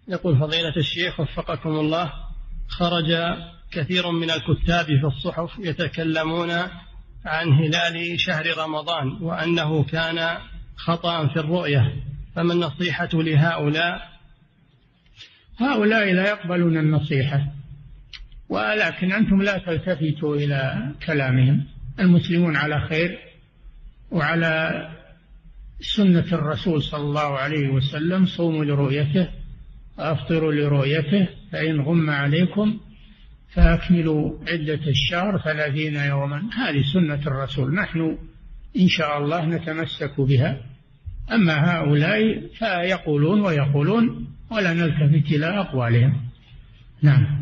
يقول فضيلة الشيخ وفقكم الله، خرج كثير من الكتاب في الصحف يتكلمون عن هلال شهر رمضان وأنه كان خطأ في الرؤية، فما النصيحة لهؤلاء؟ هؤلاء لا يقبلون النصيحة، ولكن أنتم لا تلتفتوا إلى كلامهم. المسلمون على خير وعلى سنة الرسول صلى الله عليه وسلم، صوموا لرؤيته وأفطروا لرؤيته، فإن غم عليكم فأكملوا عدة الشهر 30 يوما. هذه سنة الرسول، نحن إن شاء الله نتمسك بها. أما هؤلاء فيقولون ويقولون ولا نلتفت إلى أقوالهم. نعم.